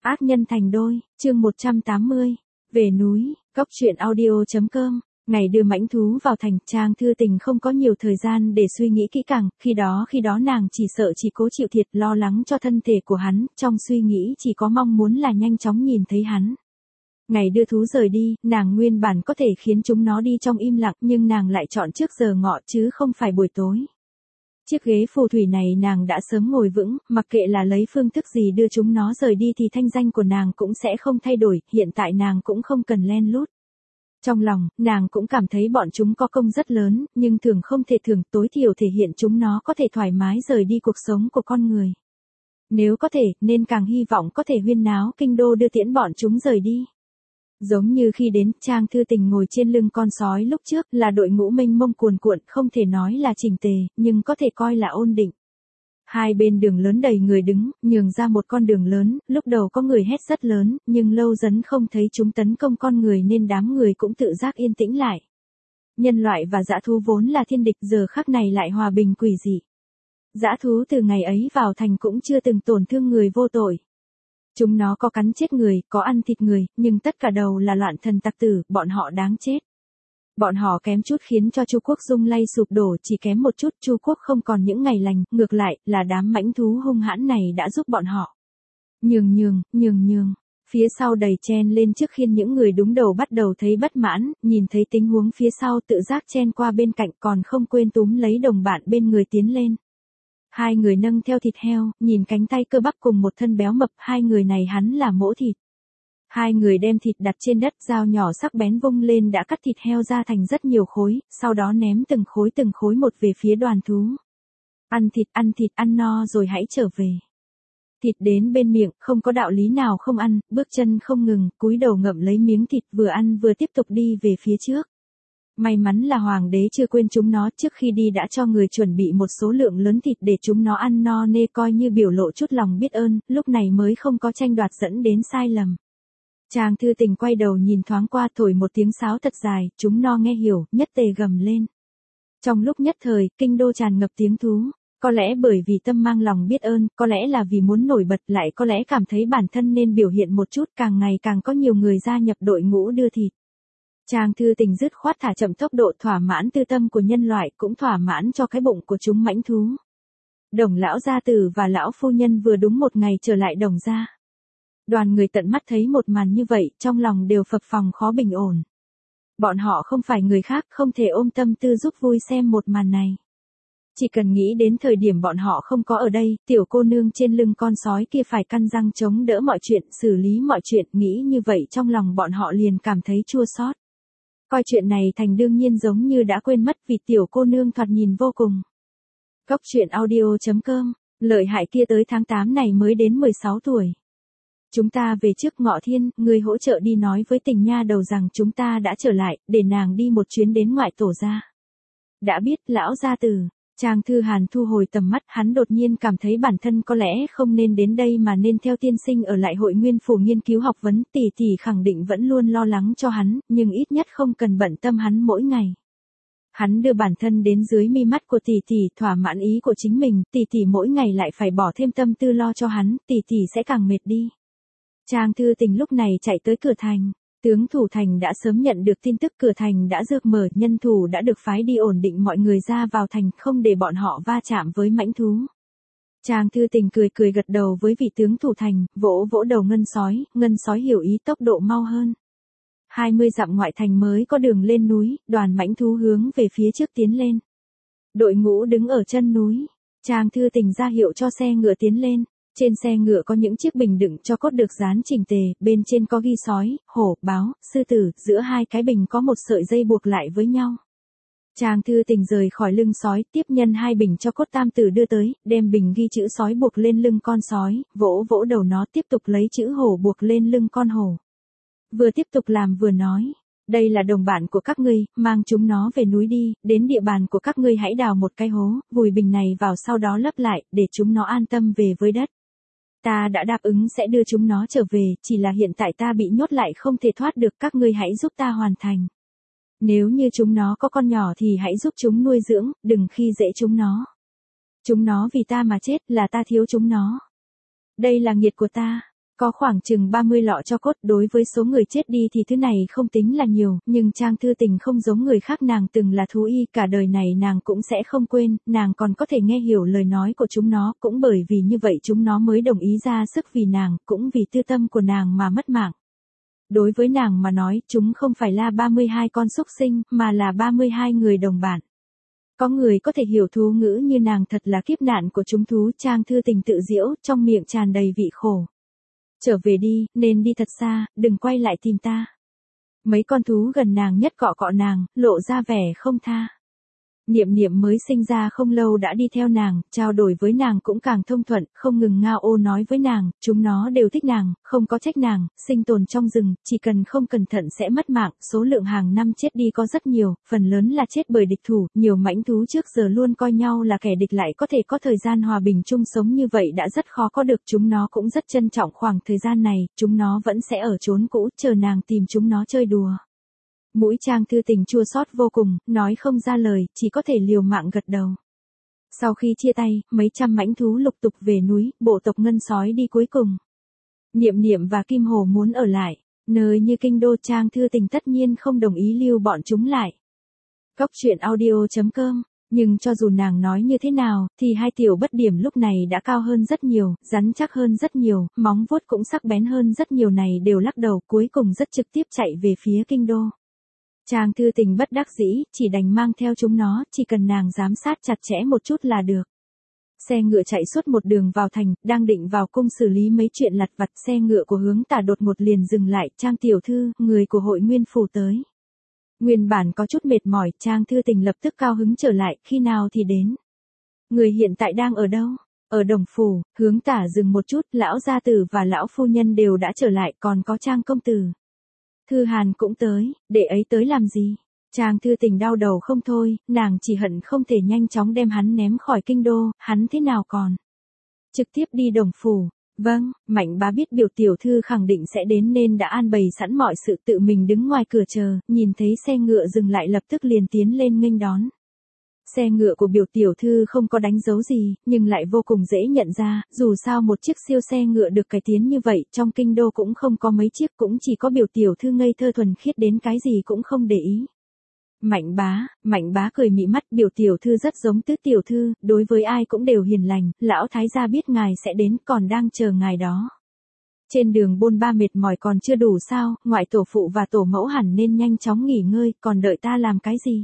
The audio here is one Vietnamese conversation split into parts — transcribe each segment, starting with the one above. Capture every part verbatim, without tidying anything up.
Ác nhân thành đôi, chương một trăm tám mươi. Về núi, Cốc truyện audio chấm com. Ngày đưa mãnh thú vào thành, Trang Thư Tình không có nhiều thời gian để suy nghĩ kỹ càng, khi đó khi đó nàng chỉ sợ chỉ cố chịu thiệt, lo lắng cho thân thể của hắn, trong suy nghĩ chỉ có mong muốn là nhanh chóng nhìn thấy hắn. Ngày đưa thú rời đi, nàng nguyên bản có thể khiến chúng nó đi trong im lặng, nhưng nàng lại chọn trước giờ ngọ chứ không phải buổi tối. Chiếc ghế phù thủy này nàng đã sớm ngồi vững, mặc kệ là lấy phương thức gì đưa chúng nó rời đi thì thanh danh của nàng cũng sẽ không thay đổi, hiện tại nàng cũng không cần len lút. Trong lòng, nàng cũng cảm thấy bọn chúng có công rất lớn, nhưng thường không thể thường, tối thiểu thể hiện chúng nó có thể thoải mái rời đi cuộc sống của con người. Nếu có thể, nên càng hy vọng có thể huyên náo kinh đô đưa tiễn bọn chúng rời đi. Giống như khi đến, Trang Thư Tình ngồi trên lưng con sói lúc trước, là đội ngũ mênh mông cuồn cuộn, không thể nói là chỉnh tề, nhưng có thể coi là ổn định. Hai bên đường lớn đầy người đứng, nhường ra một con đường lớn, lúc đầu có người hét rất lớn, nhưng lâu dần không thấy chúng tấn công con người nên đám người cũng tự giác yên tĩnh lại. Nhân loại và dã thú vốn là thiên địch, giờ khắc này lại hòa bình quỷ dị. Dã thú từ ngày ấy vào thành cũng chưa từng tổn thương người vô tội. Chúng nó có cắn chết người, có ăn thịt người, nhưng tất cả đầu là loạn thần tặc tử, bọn họ đáng chết. Bọn họ kém chút khiến cho Chu quốc rung lay sụp đổ, chỉ kém một chút, Chu quốc không còn những ngày lành, ngược lại, là đám mãnh thú hung hãn này đã giúp bọn họ. Nhường nhường, nhường nhường, phía sau đầy chen lên trước khiên, những người đúng đầu bắt đầu thấy bất mãn, nhìn thấy tình huống phía sau tự giác chen qua bên cạnh, còn không quên túm lấy đồng bạn bên người tiến lên. Hai người nâng theo thịt heo, nhìn cánh tay cơ bắp cùng một thân béo mập, hai người này hắn là mỗ thịt. Hai người đem thịt đặt trên đất, dao nhỏ sắc bén vung lên đã cắt thịt heo ra thành rất nhiều khối, sau đó ném từng khối từng khối một về phía đoàn thú. Ăn thịt, ăn thịt, ăn no rồi hãy trở về. Thịt đến bên miệng, không có đạo lý nào không ăn, bước chân không ngừng, cúi đầu ngậm lấy miếng thịt, vừa ăn vừa tiếp tục đi về phía trước. May mắn là hoàng đế chưa quên chúng nó, trước khi đi đã cho người chuẩn bị một số lượng lớn thịt để chúng nó ăn no nê, coi như biểu lộ chút lòng biết ơn, lúc này mới không có tranh đoạt dẫn đến sai lầm. Trang Thư Tình quay đầu nhìn thoáng qua, thổi một tiếng sáo thật dài, chúng no nghe hiểu, nhất tề gầm lên. Trong lúc nhất thời, kinh đô tràn ngập tiếng thú, có lẽ bởi vì tâm mang lòng biết ơn, có lẽ là vì muốn nổi bật, lại có lẽ cảm thấy bản thân nên biểu hiện một chút, càng ngày càng có nhiều người gia nhập đội ngũ đưa thịt. Trang Thư Tình dứt khoát thả chậm tốc độ, thỏa mãn tư tâm của nhân loại, cũng thỏa mãn cho cái bụng của chúng mãnh thú. Đồng lão gia tử và lão phu nhân vừa đúng một ngày trở lại Đồng gia. Đoàn người tận mắt thấy một màn như vậy, trong lòng đều phập phồng khó bình ổn. Bọn họ không phải người khác, không thể ôm tâm tư giúp vui xem một màn này. Chỉ cần nghĩ đến thời điểm bọn họ không có ở đây, tiểu cô nương trên lưng con sói kia phải căn răng chống đỡ mọi chuyện, xử lý mọi chuyện, nghĩ như vậy trong lòng bọn họ liền cảm thấy chua xót. Coi chuyện này thành đương nhiên, giống như đã quên mất, vì tiểu cô nương thoạt nhìn vô cùng. Cốc truyện audio chấm com, lợi hại kia tới tháng tám này mới đến mười sáu tuổi. Chúng ta về trước Ngọ Thiên, người hỗ trợ đi nói với Tình nha đầu rằng chúng ta đã trở lại, để nàng đi một chuyến đến ngoại tổ gia. Đã biết, lão gia tử. Trang Thư Hàn thu hồi tầm mắt, hắn đột nhiên cảm thấy bản thân có lẽ không nên đến đây mà nên theo tiên sinh ở lại Hội Nguyên phủ nghiên cứu học vấn, tỷ tỷ khẳng định vẫn luôn lo lắng cho hắn, nhưng ít nhất không cần bận tâm hắn mỗi ngày. Hắn đưa bản thân đến dưới mi mắt của tỷ tỷ, thỏa mãn ý của chính mình, tỷ tỷ mỗi ngày lại phải bỏ thêm tâm tư lo cho hắn, tỷ tỷ sẽ càng mệt đi. Trang Thư Tình lúc này chạy tới cửa thành. Tướng thủ thành đã sớm nhận được tin tức, cửa thành đã rược mở, nhân thủ đã được phái đi ổn định mọi người ra vào thành, không để bọn họ va chạm với mãnh thú. Trang Thư Tình cười cười gật đầu với vị tướng thủ thành, vỗ vỗ đầu ngân sói, ngân sói hiểu ý, tốc độ mau hơn. hai mươi dặm ngoại thành mới có đường lên núi, đoàn mãnh thú hướng về phía trước tiến lên. Đội ngũ đứng ở chân núi, Trang Thư Tình ra hiệu cho xe ngựa tiến lên. Trên xe ngựa có những chiếc bình đựng cho cốt được dán chỉnh tề, bên trên có ghi sói, hổ, báo, sư tử, giữa hai cái bình có một sợi dây buộc lại với nhau. Trang Thư Tình rời khỏi lưng sói, tiếp nhân hai bình cho cốt tam tử đưa tới, đem bình ghi chữ sói buộc lên lưng con sói, vỗ vỗ đầu nó, tiếp tục lấy chữ hổ buộc lên lưng con hổ. Vừa tiếp tục làm vừa nói, đây là đồng bạn của các ngươi, mang chúng nó về núi đi, đến địa bàn của các ngươi hãy đào một cái hố, vùi bình này vào, sau đó lấp lại, để chúng nó an tâm về với đất. Ta đã đáp ứng sẽ đưa chúng nó trở về, chỉ là hiện tại ta bị nhốt lại không thể thoát được, các ngươi hãy giúp ta hoàn thành. Nếu như chúng nó có con nhỏ thì hãy giúp chúng nuôi dưỡng, đừng khi dễ chúng nó. Chúng nó vì ta mà chết, là ta thiếu chúng nó. Đây là nghiệt của ta. Có khoảng chừng ba mươi lọ tro cốt, đối với số người chết đi thì thứ này không tính là nhiều, nhưng Trang Thư Tình không giống người khác, nàng từng là thú y, cả đời này nàng cũng sẽ không quên, nàng còn có thể nghe hiểu lời nói của chúng nó, cũng bởi vì như vậy chúng nó mới đồng ý ra sức vì nàng, cũng vì tư tâm của nàng mà mất mạng. Đối với nàng mà nói, chúng không phải là ba mươi hai con súc sinh, mà là ba mươi hai người đồng bạn. Có người có thể hiểu thú ngữ như nàng, thật là kiếp nạn của chúng thú. Trang Thư Tình tự giễu, trong miệng tràn đầy vị khổ. Trở về đi, nên đi thật xa, đừng quay lại tìm ta. Mấy con thú gần nàng nhất cọ cọ nàng, lộ ra vẻ không tha. Niệm Niệm mới sinh ra không lâu đã đi theo nàng, trao đổi với nàng cũng càng thông thuận, không ngừng ngao ô nói với nàng, chúng nó đều thích nàng, không có trách nàng, sinh tồn trong rừng, chỉ cần không cẩn thận sẽ mất mạng, số lượng hàng năm chết đi có rất nhiều, phần lớn là chết bởi địch thủ, nhiều mãnh thú trước giờ luôn coi nhau là kẻ địch lại có thể có thời gian hòa bình chung sống như vậy đã rất khó có được, chúng nó cũng rất trân trọng khoảng thời gian này, chúng nó vẫn sẽ ở chốn cũ, chờ nàng tìm chúng nó chơi đùa. Mũi Trang Thư Tình chua xót vô cùng, nói không ra lời, chỉ có thể liều mạng gật đầu. Sau khi chia tay, mấy trăm mãnh thú lục tục về núi, bộ tộc Ngân Sói đi cuối cùng. Niệm Niệm và Kim Hồ muốn ở lại, nơi như kinh đô. Trang Thư Tình tất nhiên không đồng ý lưu bọn chúng lại. Cốc truyện audio chấm com. Nhưng cho dù nàng nói như thế nào, thì hai tiểu bất điểm lúc này đã cao hơn rất nhiều, rắn chắc hơn rất nhiều, móng vuốt cũng sắc bén hơn rất nhiều, này đều lắc đầu, cuối cùng rất trực tiếp chạy về phía kinh đô. Trang Thư Tình bất đắc dĩ, chỉ đành mang theo chúng nó, chỉ cần nàng giám sát chặt chẽ một chút là được. Xe ngựa chạy suốt một đường vào thành, đang định vào cung xử lý mấy chuyện lặt vặt, xe ngựa của Hướng Tả đột ngột liền dừng lại. Trang tiểu thư, người của hội Nguyên phủ tới. Nguyên bản có chút mệt mỏi, Trang Thư Tình lập tức cao hứng trở lại, khi nào thì đến. Người hiện tại đang ở đâu? Ở Đồng phủ. Hướng Tả dừng một chút, lão gia tử và lão phu nhân đều đã trở lại, còn có Trang công tử. Thư Hàn cũng tới, đệ ấy tới làm gì? Trang Thư Tình đau đầu không thôi, nàng chỉ hận không thể nhanh chóng đem hắn ném khỏi kinh đô, hắn thế nào còn? Trực tiếp đi Đồng phủ. Vâng, Mạnh Bá biết biểu tiểu thư khẳng định sẽ đến nên đã an bày sẵn mọi sự, tự mình đứng ngoài cửa chờ, nhìn thấy xe ngựa dừng lại lập tức liền tiến lên nghênh đón. Xe ngựa của biểu tiểu thư không có đánh dấu gì, nhưng lại vô cùng dễ nhận ra, dù sao một chiếc siêu xe ngựa được cải tiến như vậy, trong kinh đô cũng không có mấy chiếc, cũng chỉ có biểu tiểu thư ngây thơ thuần khiết đến cái gì cũng không để ý. Mạnh Bá, Mạnh Bá cười mị mắt, biểu tiểu thư rất giống Tứ tiểu thư, đối với ai cũng đều hiền lành, lão thái gia biết ngài sẽ đến, còn đang chờ ngài đó. Trên đường bôn ba mệt mỏi còn chưa đủ sao, ngoại tổ phụ và tổ mẫu hẳn nên nhanh chóng nghỉ ngơi, còn đợi ta làm cái gì?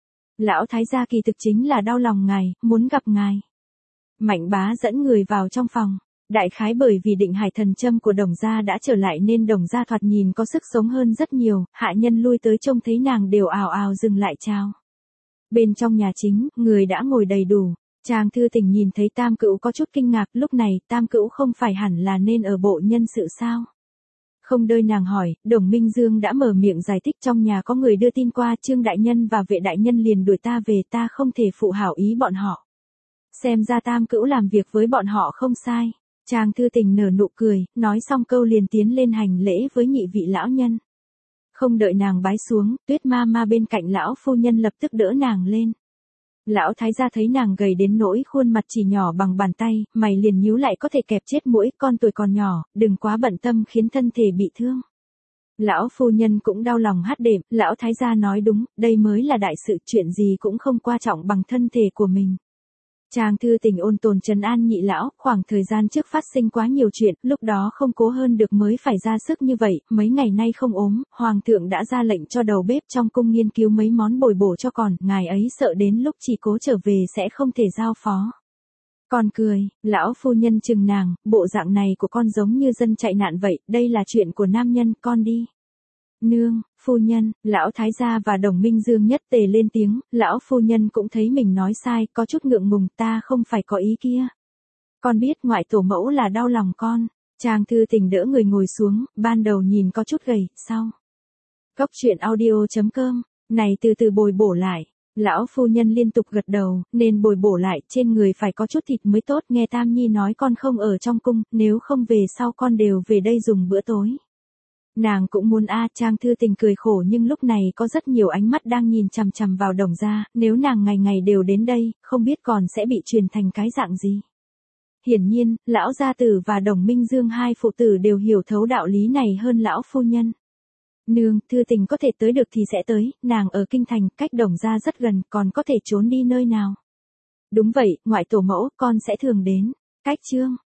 Lão thái gia kỳ thực chính là đau lòng ngài, muốn gặp ngài. Mạnh Bá dẫn người vào trong phòng. Đại khái bởi vì định hải thần châm của Đồng gia đã trở lại nên Đồng gia thoạt nhìn có sức sống hơn rất nhiều, hạ nhân lui tới trông thấy nàng đều ào ào dừng lại chào. Bên trong nhà chính, người đã ngồi đầy đủ. Trang Thư Tình nhìn thấy Tam Cữu có chút kinh ngạc, lúc này Tam Cữu không phải hẳn là nên ở bộ nhân sự sao? Không đợi nàng hỏi, Đồng Minh Dương đã mở miệng giải thích, trong nhà có người đưa tin qua, Trương đại nhân và Vệ đại nhân liền đuổi ta về, ta không thể phụ hảo ý bọn họ. Xem ra Tam Cữu làm việc với bọn họ không sai. Trang Thư Tình nở nụ cười, nói xong câu liền tiến lên hành lễ với nhị vị lão nhân. Không đợi nàng bái xuống, Tuyết ma ma bên cạnh lão phu nhân lập tức đỡ nàng lên. Lão thái gia thấy nàng gầy đến nỗi khuôn mặt chỉ nhỏ bằng bàn tay, mày liền nhíu lại, có thể kẹp chết mũi, con tuổi còn nhỏ, đừng quá bận tâm khiến thân thể bị thương. Lão phu nhân cũng đau lòng hát đệm, lão thái gia nói đúng, đây mới là đại sự, chuyện gì cũng không quan trọng bằng thân thể của mình. Trang Thư Tình ôn tồn trấn an nhị lão, khoảng thời gian trước phát sinh quá nhiều chuyện, lúc đó không cố hơn được mới phải ra sức như vậy, mấy ngày nay không ốm, hoàng thượng đã ra lệnh cho đầu bếp trong cung nghiên cứu mấy món bồi bổ cho còn, ngài ấy sợ đến lúc chỉ cố trở về sẽ không thể giao phó. Con cười, lão phu nhân chừng nàng, bộ dạng này của con giống như dân chạy nạn vậy, đây là chuyện của nam nhân, con đi. Nương, phu nhân, lão thái gia và Đồng Minh Dương nhất tề lên tiếng, lão phu nhân cũng thấy mình nói sai, có chút ngượng ngùng, ta không phải có ý kia. Con biết ngoại tổ mẫu là đau lòng con. Trang Thư Tình đỡ người ngồi xuống, ban đầu nhìn có chút gầy, sau. Cốc truyện audio chấm com, này từ từ bồi bổ lại. Lão phu nhân liên tục gật đầu, nên bồi bổ lại, trên người phải có chút thịt mới tốt, nghe Tam Nhi nói con không ở trong cung, nếu không về sau con đều về đây dùng bữa tối. Nàng cũng muốn a. Trang Thư Tình cười khổ, nhưng lúc này có rất nhiều ánh mắt đang nhìn chằm chằm vào Đồng gia, nếu nàng ngày ngày đều đến đây, không biết còn sẽ bị truyền thành cái dạng gì. hiển nhiên, lão gia tử và Đồng Minh Dương hai phụ tử đều hiểu thấu đạo lý này hơn lão phu nhân. Nương, Thư Tình có thể tới được thì sẽ tới, nàng ở kinh thành, cách Đồng gia rất gần, còn có thể trốn đi nơi nào. Đúng vậy, ngoại tổ mẫu, con sẽ thường đến. Cách chương